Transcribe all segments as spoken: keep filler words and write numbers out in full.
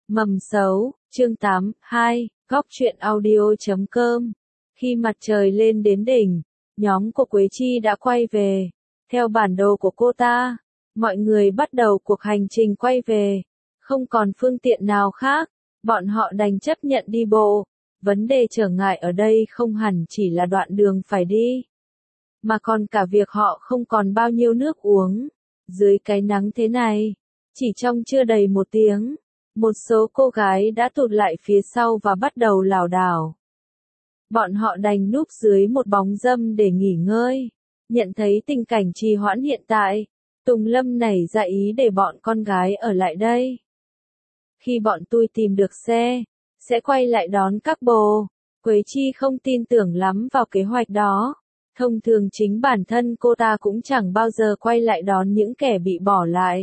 Mầm xấu, chương tám, hai, góc truyện audio chấm com. Khi mặt trời lên đến đỉnh, nhóm của Quế Chi đã quay về. Theo bản đồ của cô ta, mọi người bắt đầu cuộc hành trình quay về. Không còn phương tiện nào khác, bọn họ đành chấp nhận đi bộ. Vấn đề trở ngại ở đây không hẳn chỉ là đoạn đường phải đi, mà còn cả việc họ không còn bao nhiêu nước uống. Dưới cái nắng thế này, chỉ trong chưa đầy một tiếng, một số cô gái đã tụt lại phía sau và bắt đầu lảo đảo. Bọn họ đành núp dưới một bóng râm để nghỉ ngơi. Nhận thấy tình cảnh trì hoãn hiện tại, Tùng Lâm nảy ra ý để bọn con gái ở lại đây. Khi bọn tôi tìm được xe, sẽ quay lại đón các bồ. Quế Chi không tin tưởng lắm vào kế hoạch đó. Thông thường chính bản thân cô ta cũng chẳng bao giờ quay lại đón những kẻ bị bỏ lại.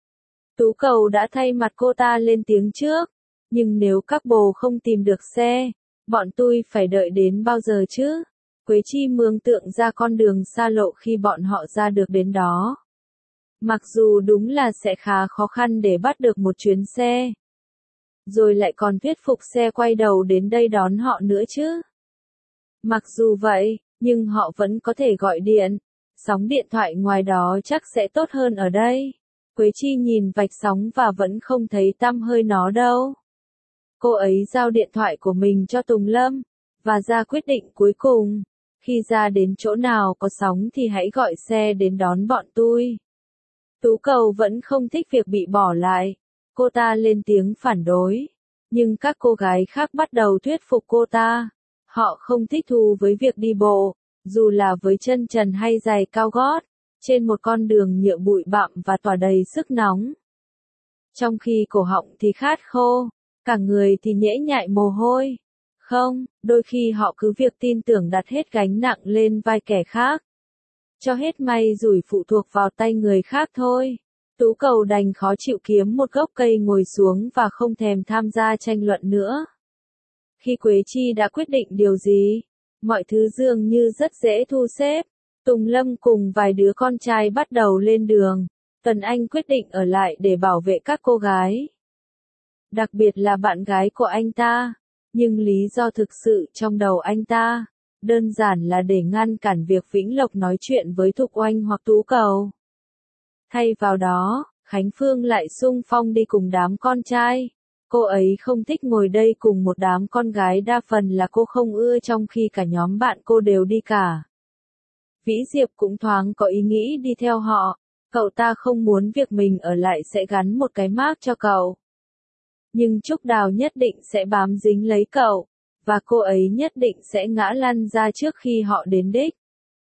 Tú Cầu đã thay mặt cô ta lên tiếng trước. Nhưng nếu các bồ không tìm được xe, bọn tôi phải đợi đến bao giờ chứ? Quế Chi mường tượng ra con đường xa lộ khi bọn họ ra được đến đó. Mặc dù đúng là sẽ khá khó khăn để bắt được một chuyến xe. Rồi lại còn thuyết phục xe quay đầu đến đây đón họ nữa chứ. Mặc dù vậy, nhưng họ vẫn có thể gọi điện. Sóng điện thoại ngoài đó chắc sẽ tốt hơn ở đây. Quế Chi nhìn vạch sóng và vẫn không thấy tăm hơi nó đâu. Cô ấy giao điện thoại của mình cho Tùng Lâm, và ra quyết định cuối cùng. Khi ra đến chỗ nào có sóng thì hãy gọi xe đến đón bọn tôi. Tú Cầu vẫn không thích việc bị bỏ lại. Cô ta lên tiếng phản đối. Nhưng các cô gái khác bắt đầu thuyết phục cô ta. Họ không thích thú với việc đi bộ, dù là với chân trần hay giày cao gót, trên một con đường nhựa bụi bặm và tỏa đầy sức nóng. Trong khi cổ họng thì khát khô, cả người thì nhễ nhại mồ hôi. Không, đôi khi họ cứ việc tin tưởng đặt hết gánh nặng lên vai kẻ khác. Cho hết may rủi phụ thuộc vào tay người khác thôi. Tú Cầu đành khó chịu kiếm một gốc cây ngồi xuống và không thèm tham gia tranh luận nữa. Khi Quế Chi đã quyết định điều gì, mọi thứ dường như rất dễ thu xếp. Tùng Lâm cùng vài đứa con trai bắt đầu lên đường. Tuấn Anh quyết định ở lại để bảo vệ các cô gái. Đặc biệt là bạn gái của anh ta. Nhưng lý do thực sự trong đầu anh ta, đơn giản là để ngăn cản việc Vĩnh Lộc nói chuyện với Thục Oanh hoặc Tú Cầu. Thay vào đó, Khánh Phương lại xung phong đi cùng đám con trai. Cô ấy không thích ngồi đây cùng một đám con gái, đa phần là cô không ưa trong khi cả nhóm bạn cô đều đi cả. Vĩ Diệp cũng thoáng có ý nghĩ đi theo họ. Cậu ta không muốn việc mình ở lại sẽ gắn một cái mác cho cậu. Nhưng Trúc Đào nhất định sẽ bám dính lấy cậu, và cô ấy nhất định sẽ ngã lăn ra trước khi họ đến đích.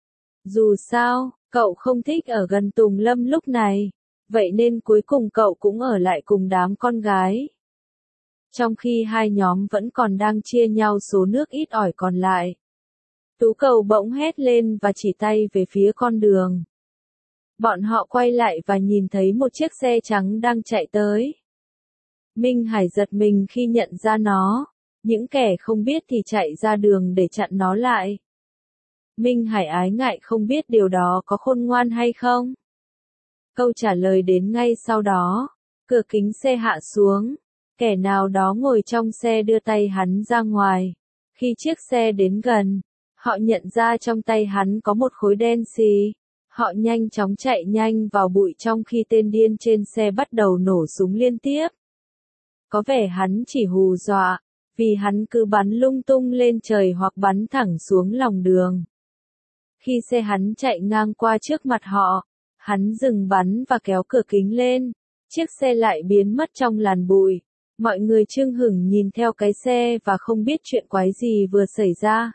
Dù sao, cậu không thích ở gần Tùng Lâm lúc này, vậy nên cuối cùng cậu cũng ở lại cùng đám con gái. Trong khi hai nhóm vẫn còn đang chia nhau số nước ít ỏi còn lại. Tú Cầu bỗng hét lên và chỉ tay về phía con đường. Bọn họ quay lại và nhìn thấy một chiếc xe trắng đang chạy tới. Minh Hải giật mình khi nhận ra nó. Những kẻ không biết thì chạy ra đường để chặn nó lại. Minh Hải ái ngại không biết điều đó có khôn ngoan hay không. Câu trả lời đến ngay sau đó. Cửa kính xe hạ xuống. Kẻ nào đó ngồi trong xe đưa tay hắn ra ngoài. Khi chiếc xe đến gần, họ nhận ra trong tay hắn có một khối đen xì. Họ nhanh chóng chạy nhanh vào bụi trong khi tên điên trên xe bắt đầu nổ súng liên tiếp. Có vẻ hắn chỉ hù dọa, vì hắn cứ bắn lung tung lên trời hoặc bắn thẳng xuống lòng đường. Khi xe hắn chạy ngang qua trước mặt họ, hắn dừng bắn và kéo cửa kính lên. Chiếc xe lại biến mất trong làn bụi. Mọi người chưng hửng nhìn theo cái xe và không biết chuyện quái gì vừa xảy ra.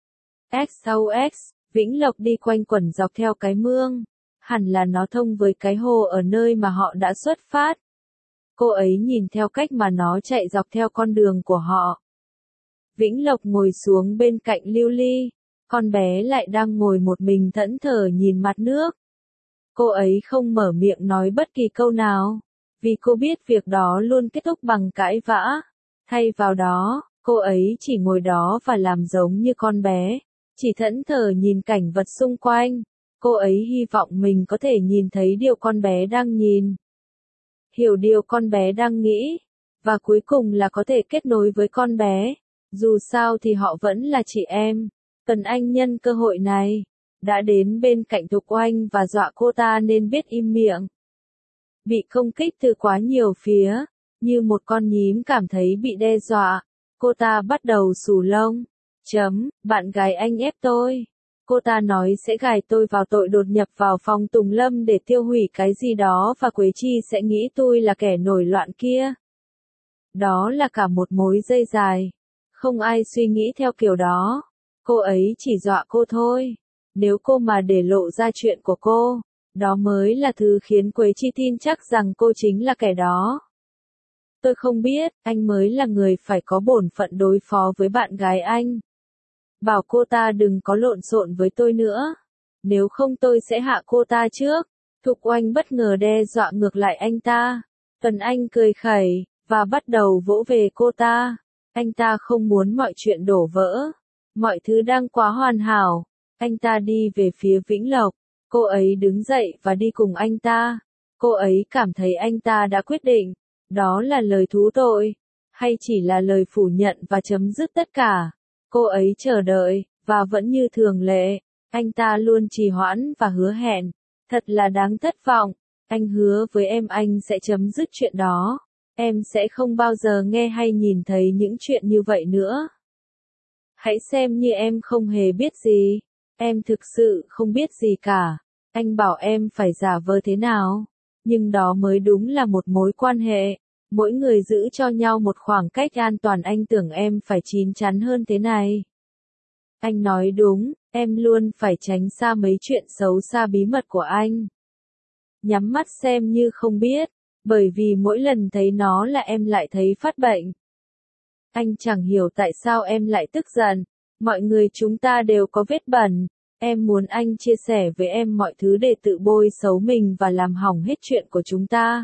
X sau X, Vĩnh Lộc đi quanh quẩn dọc theo cái mương. Hẳn là nó thông với cái hồ ở nơi mà họ đã xuất phát. Cô ấy nhìn theo cách mà nó chạy dọc theo con đường của họ. Vĩnh Lộc ngồi xuống bên cạnh Lưu Ly. Con bé lại đang ngồi một mình thẫn thờ nhìn mặt nước. Cô ấy không mở miệng nói bất kỳ câu nào, vì cô biết việc đó luôn kết thúc bằng cãi vã. Thay vào đó, cô ấy chỉ ngồi đó và làm giống như con bé, chỉ thẫn thờ nhìn cảnh vật xung quanh. Cô ấy hy vọng mình có thể nhìn thấy điều con bé đang nhìn. Hiểu điều con bé đang nghĩ, và cuối cùng là có thể kết nối với con bé. Dù sao thì họ vẫn là chị em. Cần anh nhân cơ hội này. Đã đến bên cạnh Thục Oanh và dọa cô ta nên biết im miệng. Bị công kích từ quá nhiều phía, như một con nhím cảm thấy bị đe dọa, cô ta bắt đầu xù lông. Chấm, bạn gái anh ép tôi. Cô ta nói sẽ gài tôi vào tội đột nhập vào phòng Tùng Lâm để tiêu hủy cái gì đó và Quế Chi sẽ nghĩ tôi là kẻ nổi loạn kia. Đó là cả một mối dây dài. Không ai suy nghĩ theo kiểu đó. Cô ấy chỉ dọa cô thôi. Nếu cô mà để lộ ra chuyện của cô, đó mới là thứ khiến Quế Chi tin chắc rằng cô chính là kẻ đó. Tôi không biết, anh mới là người phải có bổn phận đối phó với bạn gái anh. Bảo cô ta đừng có lộn xộn với tôi nữa. Nếu không tôi sẽ hạ cô ta trước. Thục Oanh bất ngờ đe dọa ngược lại anh ta. Tần Anh cười khẩy, và bắt đầu vỗ về cô ta. Anh ta không muốn mọi chuyện đổ vỡ. Mọi thứ đang quá hoàn hảo. Anh ta đi về phía Vĩnh Lộc. Cô ấy đứng dậy và đi cùng anh ta. Cô ấy cảm thấy anh ta đã quyết định. Đó là lời thú tội. Hay chỉ là lời phủ nhận và chấm dứt tất cả. Cô ấy chờ đợi, và vẫn như thường lệ. Anh ta luôn trì hoãn và hứa hẹn. Thật là đáng thất vọng. Anh hứa với em anh sẽ chấm dứt chuyện đó. Em sẽ không bao giờ nghe hay nhìn thấy những chuyện như vậy nữa. Hãy xem như em không hề biết gì. Em thực sự không biết gì cả. Anh bảo em phải giả vờ thế nào. Nhưng đó mới đúng là một mối quan hệ. Mỗi người giữ cho nhau một khoảng cách an toàn. Anh tưởng em phải chín chắn hơn thế này. Anh nói đúng, em luôn phải tránh xa mấy chuyện xấu xa bí mật của anh. Nhắm mắt xem như không biết, bởi vì mỗi lần thấy nó là em lại thấy phát bệnh. Anh chẳng hiểu tại sao em lại tức giận. Mọi người chúng ta đều có vết bẩn. Em muốn anh chia sẻ với em mọi thứ để tự bôi xấu mình và làm hỏng hết chuyện của chúng ta.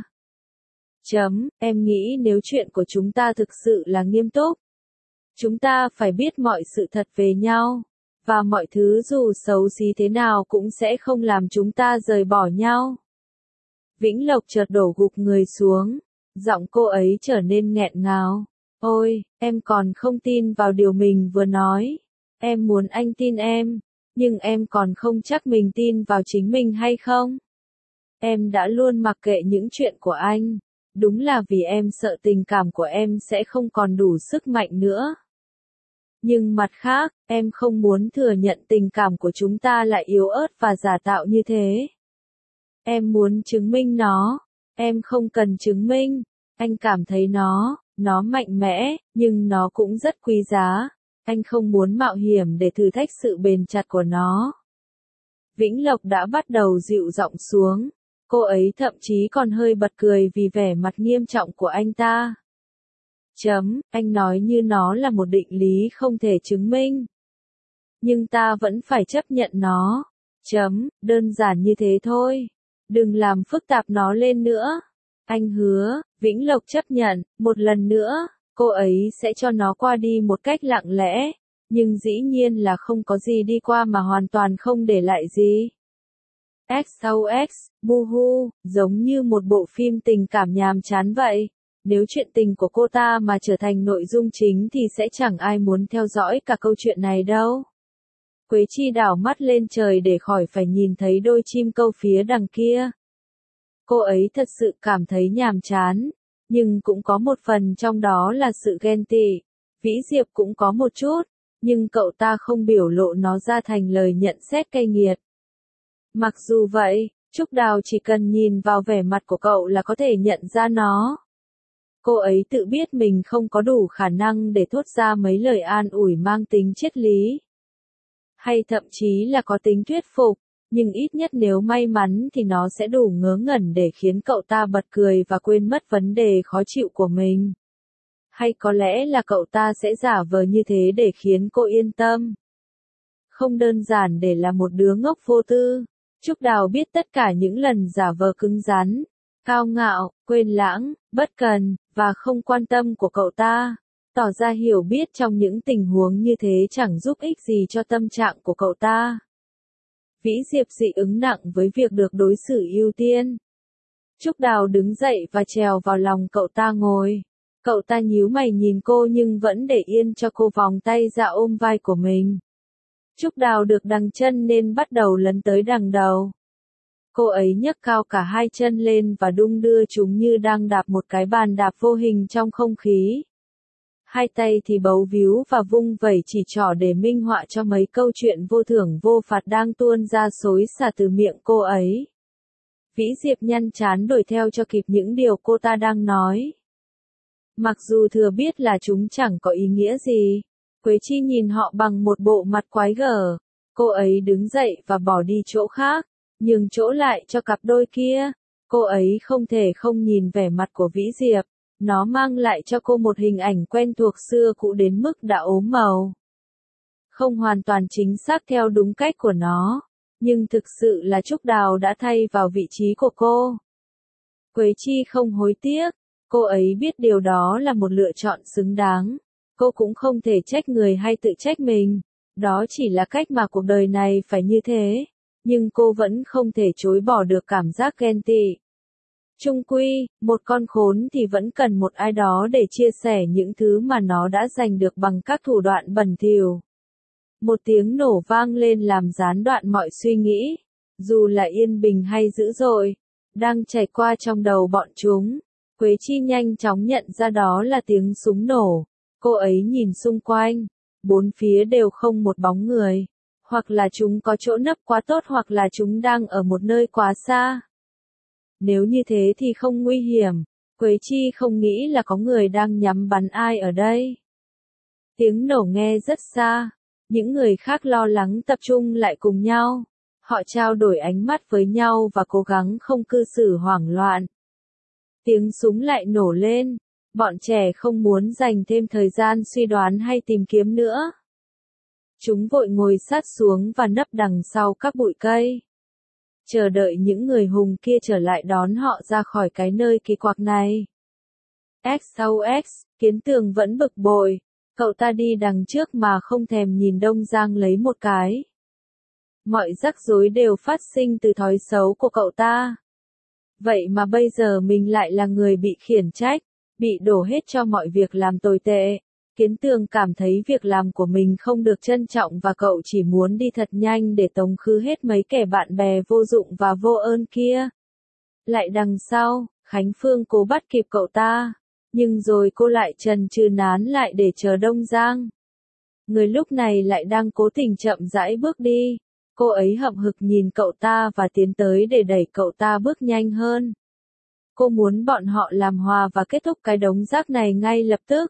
Chấm, em nghĩ nếu chuyện của chúng ta thực sự là nghiêm túc, chúng ta phải biết mọi sự thật về nhau, và mọi thứ dù xấu xí thế nào cũng sẽ không làm chúng ta rời bỏ nhau. Vĩnh Lộc chợt đổ gục người xuống, giọng cô ấy trở nên nghẹn ngào. Ôi, em còn không tin vào điều mình vừa nói. Em muốn anh tin em, nhưng em còn không chắc mình tin vào chính mình hay không. Em đã luôn mặc kệ những chuyện của anh. Đúng là vì em sợ tình cảm của em sẽ không còn đủ sức mạnh nữa. Nhưng mặt khác, em không muốn thừa nhận tình cảm của chúng ta lại yếu ớt và giả tạo như thế. Em muốn chứng minh nó. Em không cần chứng minh. Anh cảm thấy nó, nó mạnh mẽ, nhưng nó cũng rất quý giá. Anh không muốn mạo hiểm để thử thách sự bền chặt của nó. Vĩnh Lộc đã bắt đầu dịu giọng xuống. Cô ấy thậm chí còn hơi bật cười vì vẻ mặt nghiêm trọng của anh ta. Chấm, anh nói như nó là một định lý không thể chứng minh. Nhưng ta vẫn phải chấp nhận nó. Chấm, đơn giản như thế thôi. Đừng làm phức tạp nó lên nữa. Anh hứa, Vĩnh Lộc chấp nhận, một lần nữa, cô ấy sẽ cho nó qua đi một cách lặng lẽ. Nhưng dĩ nhiên là không có gì đi qua mà hoàn toàn không để lại gì. ích sau ích, Boohoo, giống như một bộ phim tình cảm nhàm chán vậy. Nếu chuyện tình của cô ta mà trở thành nội dung chính thì sẽ chẳng ai muốn theo dõi cả câu chuyện này đâu. Quế Chi đảo mắt lên trời để khỏi phải nhìn thấy đôi chim câu phía đằng kia. Cô ấy thật sự cảm thấy nhàm chán, nhưng cũng có một phần trong đó là sự ghen tị. Vĩ Diệp cũng có một chút, nhưng cậu ta không biểu lộ nó ra thành lời nhận xét cay nghiệt. Mặc dù vậy, Trúc Đào chỉ cần nhìn vào vẻ mặt của cậu là có thể nhận ra nó. Cô ấy tự biết mình không có đủ khả năng để thốt ra mấy lời an ủi mang tính triết lý. Hay thậm chí là có tính thuyết phục, nhưng ít nhất nếu may mắn thì nó sẽ đủ ngớ ngẩn để khiến cậu ta bật cười và quên mất vấn đề khó chịu của mình. Hay có lẽ là cậu ta sẽ giả vờ như thế để khiến cô yên tâm. Không đơn giản để là một đứa ngốc vô tư. Trúc Đào biết tất cả những lần giả vờ cứng rắn, cao ngạo, quên lãng, bất cần, và không quan tâm của cậu ta, tỏ ra hiểu biết trong những tình huống như thế chẳng giúp ích gì cho tâm trạng của cậu ta. Vĩ Diệp dị ứng nặng với việc được đối xử ưu tiên. Trúc Đào đứng dậy và trèo vào lòng cậu ta ngồi. Cậu ta nhíu mày nhìn cô nhưng vẫn để yên cho cô vòng tay ra ôm vai của mình. Trúc Đào được đằng chân nên bắt đầu lấn tới đằng đầu. Cô ấy nhấc cao cả hai chân lên và đung đưa chúng như đang đạp một cái bàn đạp vô hình trong không khí. Hai tay thì bấu víu và vung vẩy chỉ trỏ để minh họa cho mấy câu chuyện vô thưởng vô phạt đang tuôn ra xối xả từ miệng cô ấy. Vĩ Diệp nhăn trán đuổi theo cho kịp những điều cô ta đang nói. Mặc dù thừa biết là chúng chẳng có ý nghĩa gì, Quế Chi nhìn họ bằng một bộ mặt quái gở. Cô ấy đứng dậy và bỏ đi chỗ khác, nhường chỗ lại cho cặp đôi kia. Cô ấy không thể không nhìn vẻ mặt của Vĩ Diệp. Nó mang lại cho cô một hình ảnh quen thuộc xưa cũ đến mức đã ốm màu. Không hoàn toàn chính xác theo đúng cách của nó, nhưng thực sự là Trúc Đào đã thay vào vị trí của cô. Quế Chi không hối tiếc, cô ấy biết điều đó là một lựa chọn xứng đáng. Cô cũng không thể trách người hay tự trách mình, đó chỉ là cách mà cuộc đời này phải như thế, nhưng cô vẫn không thể chối bỏ được cảm giác ghen tị. Chung quy, một con khốn thì vẫn cần một ai đó để chia sẻ những thứ mà nó đã giành được bằng các thủ đoạn bẩn thỉu. Một tiếng nổ vang lên làm gián đoạn mọi suy nghĩ, dù là yên bình hay dữ dội, đang chảy qua trong đầu bọn chúng. Quế Chi nhanh chóng nhận ra đó là tiếng súng nổ. Cô ấy nhìn xung quanh, bốn phía đều không một bóng người, hoặc là chúng có chỗ nấp quá tốt hoặc là chúng đang ở một nơi quá xa. Nếu như thế thì không nguy hiểm, Quế Chi không nghĩ là có người đang nhắm bắn ai ở đây. Tiếng nổ nghe rất xa, những người khác lo lắng tập trung lại cùng nhau. Họ trao đổi ánh mắt với nhau và cố gắng không cư xử hoảng loạn. Tiếng súng lại nổ lên, bọn trẻ không muốn dành thêm thời gian suy đoán hay tìm kiếm nữa. Chúng vội ngồi sát xuống và nấp đằng sau các bụi cây. Chờ đợi những người hùng kia trở lại đón họ ra khỏi cái nơi kỳ quặc này. ích o ích, Kiến Tường vẫn bực bội, cậu ta đi đằng trước mà không thèm nhìn Đông Giang lấy một cái. Mọi rắc rối đều phát sinh từ thói xấu của cậu ta. Vậy mà bây giờ mình lại là người bị khiển trách, bị đổ hết cho mọi việc làm tồi tệ. Kiến Tường cảm thấy việc làm của mình không được trân trọng và cậu chỉ muốn đi thật nhanh để tống khứ hết mấy kẻ bạn bè vô dụng và vô ơn kia. Lại đằng sau, Khánh Phương cố bắt kịp cậu ta, nhưng rồi cô lại chần chừ nán lại để chờ Đông Giang. Người lúc này lại đang cố tình chậm rãi bước đi. Cô ấy hậm hực nhìn cậu ta và tiến tới để đẩy cậu ta bước nhanh hơn. Cô muốn bọn họ làm hòa và kết thúc cái đống rác này ngay lập tức.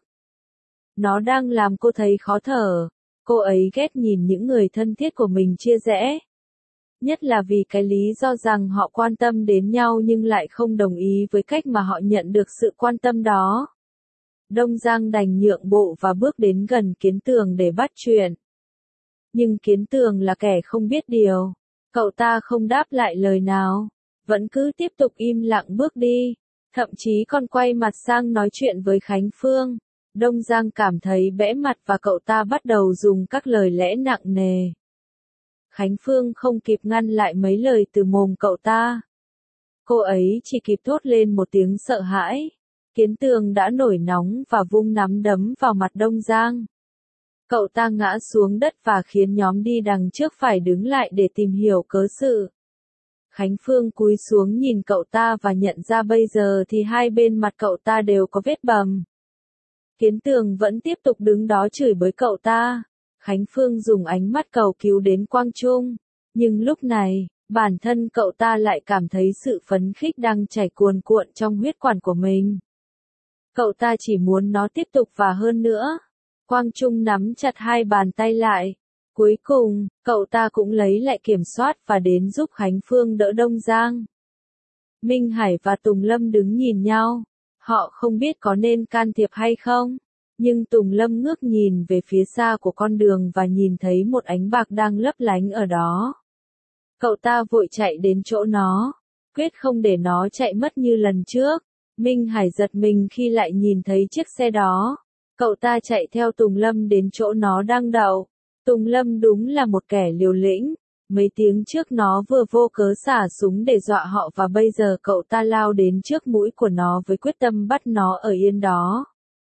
Nó đang làm cô thấy khó thở. Cô ấy ghét nhìn những người thân thiết của mình chia rẽ. Nhất là vì cái lý do rằng họ quan tâm đến nhau nhưng lại không đồng ý với cách mà họ nhận được sự quan tâm đó. Đông Giang đành nhượng bộ và bước đến gần Kiến Tường để bắt chuyện. Nhưng Kiến Tường là kẻ không biết điều. Cậu ta không đáp lại lời nào, vẫn cứ tiếp tục im lặng bước đi, thậm chí còn quay mặt sang nói chuyện với Khánh Phương. Đông Giang cảm thấy bẽ mặt và cậu ta bắt đầu dùng các lời lẽ nặng nề. Khánh Phương không kịp ngăn lại mấy lời từ mồm cậu ta. Cô ấy chỉ kịp thốt lên một tiếng sợ hãi. Kiến Tường đã nổi nóng và vung nắm đấm vào mặt Đông Giang. Cậu ta ngã xuống đất và khiến nhóm đi đằng trước phải đứng lại để tìm hiểu cớ sự. Khánh Phương cúi xuống nhìn cậu ta và nhận ra bây giờ thì hai bên mặt cậu ta đều có vết bầm. Kiến Tường vẫn tiếp tục đứng đó chửi bới cậu ta. Khánh Phương dùng ánh mắt cầu cứu đến Quang Trung. Nhưng lúc này, bản thân cậu ta lại cảm thấy sự phấn khích đang chảy cuồn cuộn trong huyết quản của mình. Cậu ta chỉ muốn nó tiếp tục và hơn nữa. Quang Trung nắm chặt hai bàn tay lại. Cuối cùng, cậu ta cũng lấy lại kiểm soát và đến giúp Khánh Phương đỡ Đông Giang. Minh Hải và Tùng Lâm đứng nhìn nhau. Họ không biết có nên can thiệp hay không. Nhưng Tùng Lâm ngước nhìn về phía xa của con đường và nhìn thấy một ánh bạc đang lấp lánh ở đó. Cậu ta vội chạy đến chỗ nó, quyết không để nó chạy mất như lần trước. Minh Hải giật mình khi lại nhìn thấy chiếc xe đó. Cậu ta chạy theo Tùng Lâm đến chỗ nó đang đậu. Tùng Lâm đúng là một kẻ liều lĩnh. Mấy tiếng trước nó vừa vô cớ xả súng để dọa họ và bây giờ cậu ta lao đến trước mũi của nó với quyết tâm bắt nó ở yên đó.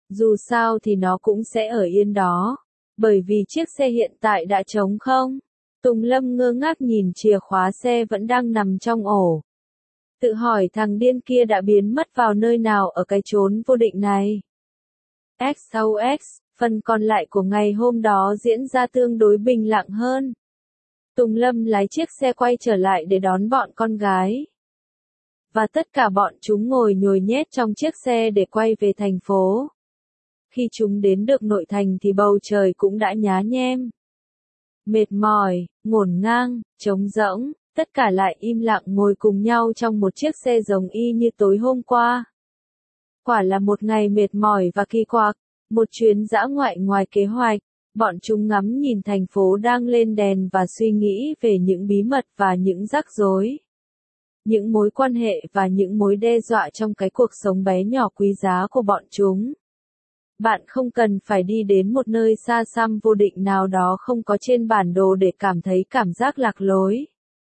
Dù sao thì nó cũng sẽ ở yên đó. Bởi vì chiếc xe hiện tại đã trống không. Tùng Lâm ngơ ngác nhìn chìa khóa xe vẫn đang nằm trong ổ. Tự hỏi thằng điên kia đã biến mất vào nơi nào ở cái chốn vô định này. X sau X, phần còn lại của ngày hôm đó diễn ra tương đối bình lặng hơn. Tùng Lâm lái chiếc xe quay trở lại để đón bọn con gái. Và tất cả bọn chúng ngồi nhồi nhét trong chiếc xe để quay về thành phố. Khi chúng đến được nội thành thì bầu trời cũng đã nhá nhem. Mệt mỏi, ngổn ngang, trống rỗng, tất cả lại im lặng ngồi cùng nhau trong một chiếc xe giống y như tối hôm qua. Quả là một ngày mệt mỏi và kỳ quặc, một chuyến dã ngoại ngoài kế hoạch. Bọn chúng ngắm nhìn thành phố đang lên đèn và suy nghĩ về những bí mật và những rắc rối. Những mối quan hệ và những mối đe dọa trong cái cuộc sống bé nhỏ quý giá của bọn chúng. Bạn không cần phải đi đến một nơi xa xăm vô định nào đó không có trên bản đồ để cảm thấy cảm giác lạc lối.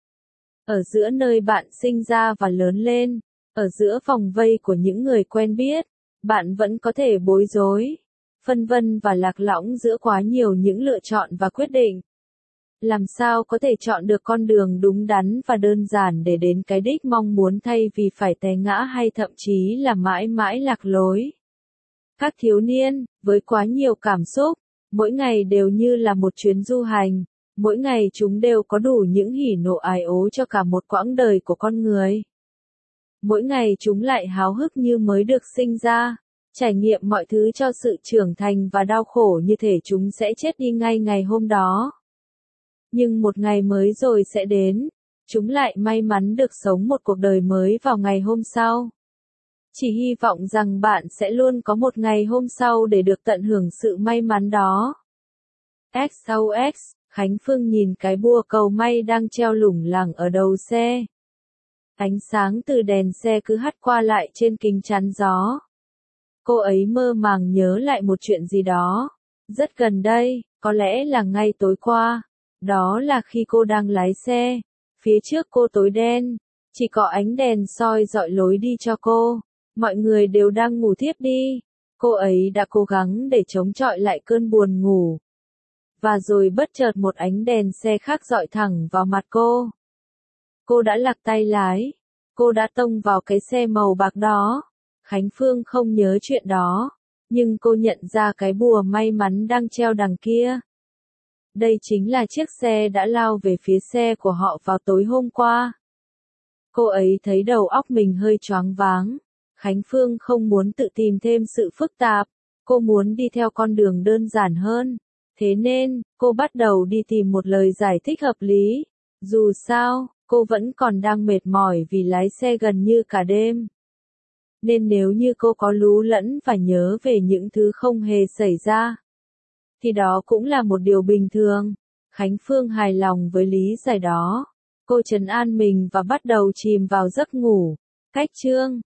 Ở giữa nơi bạn sinh ra và lớn lên, ở giữa vòng vây của những người quen biết, bạn vẫn có thể bối rối, phân vân và lạc lõng giữa quá nhiều những lựa chọn và quyết định. Làm sao có thể chọn được con đường đúng đắn và đơn giản để đến cái đích mong muốn thay vì phải té ngã hay thậm chí là mãi mãi lạc lối. Các thiếu niên, với quá nhiều cảm xúc, mỗi ngày đều như là một chuyến du hành, mỗi ngày chúng đều có đủ những hỉ nộ ái ố cho cả một quãng đời của con người. Mỗi ngày chúng lại háo hức như mới được sinh ra, trải nghiệm mọi thứ cho sự trưởng thành và đau khổ như thể chúng sẽ chết đi ngay ngày hôm đó. Nhưng một ngày mới rồi sẽ đến, chúng lại may mắn được sống một cuộc đời mới vào ngày hôm sau. Chỉ hy vọng rằng bạn sẽ luôn có một ngày hôm sau để được tận hưởng sự may mắn đó. X sau X, Khánh Phương nhìn cái bùa cầu may đang treo lủng lẳng ở đầu xe. Ánh sáng từ đèn xe cứ hắt qua lại trên kính chắn gió. Cô ấy mơ màng nhớ lại một chuyện gì đó. Rất gần đây, có lẽ là ngay tối qua. Đó là khi cô đang lái xe. Phía trước cô tối đen. Chỉ có ánh đèn soi dọi lối đi cho cô. Mọi người đều đang ngủ thiếp đi. Cô ấy đã cố gắng để chống chọi lại cơn buồn ngủ. Và rồi bất chợt một ánh đèn xe khác dọi thẳng vào mặt cô. Cô đã lạc tay lái. Cô đã tông vào cái xe màu bạc đó. Khánh Phương không nhớ chuyện đó. Nhưng cô nhận ra cái bùa may mắn đang treo đằng kia. Đây chính là chiếc xe đã lao về phía xe của họ vào tối hôm qua. Cô ấy thấy đầu óc mình hơi choáng váng. Khánh Phương không muốn tự tìm thêm sự phức tạp. Cô muốn đi theo con đường đơn giản hơn. Thế nên, cô bắt đầu đi tìm một lời giải thích hợp lý. Dù sao, cô vẫn còn đang mệt mỏi vì lái xe gần như cả đêm. Nên nếu như cô có lú lẫn và nhớ về những thứ không hề xảy ra, thì đó cũng là một điều bình thường. Khánh Phương hài lòng với lý giải đó. Cô trấn an mình và bắt đầu chìm vào giấc ngủ. Cách chương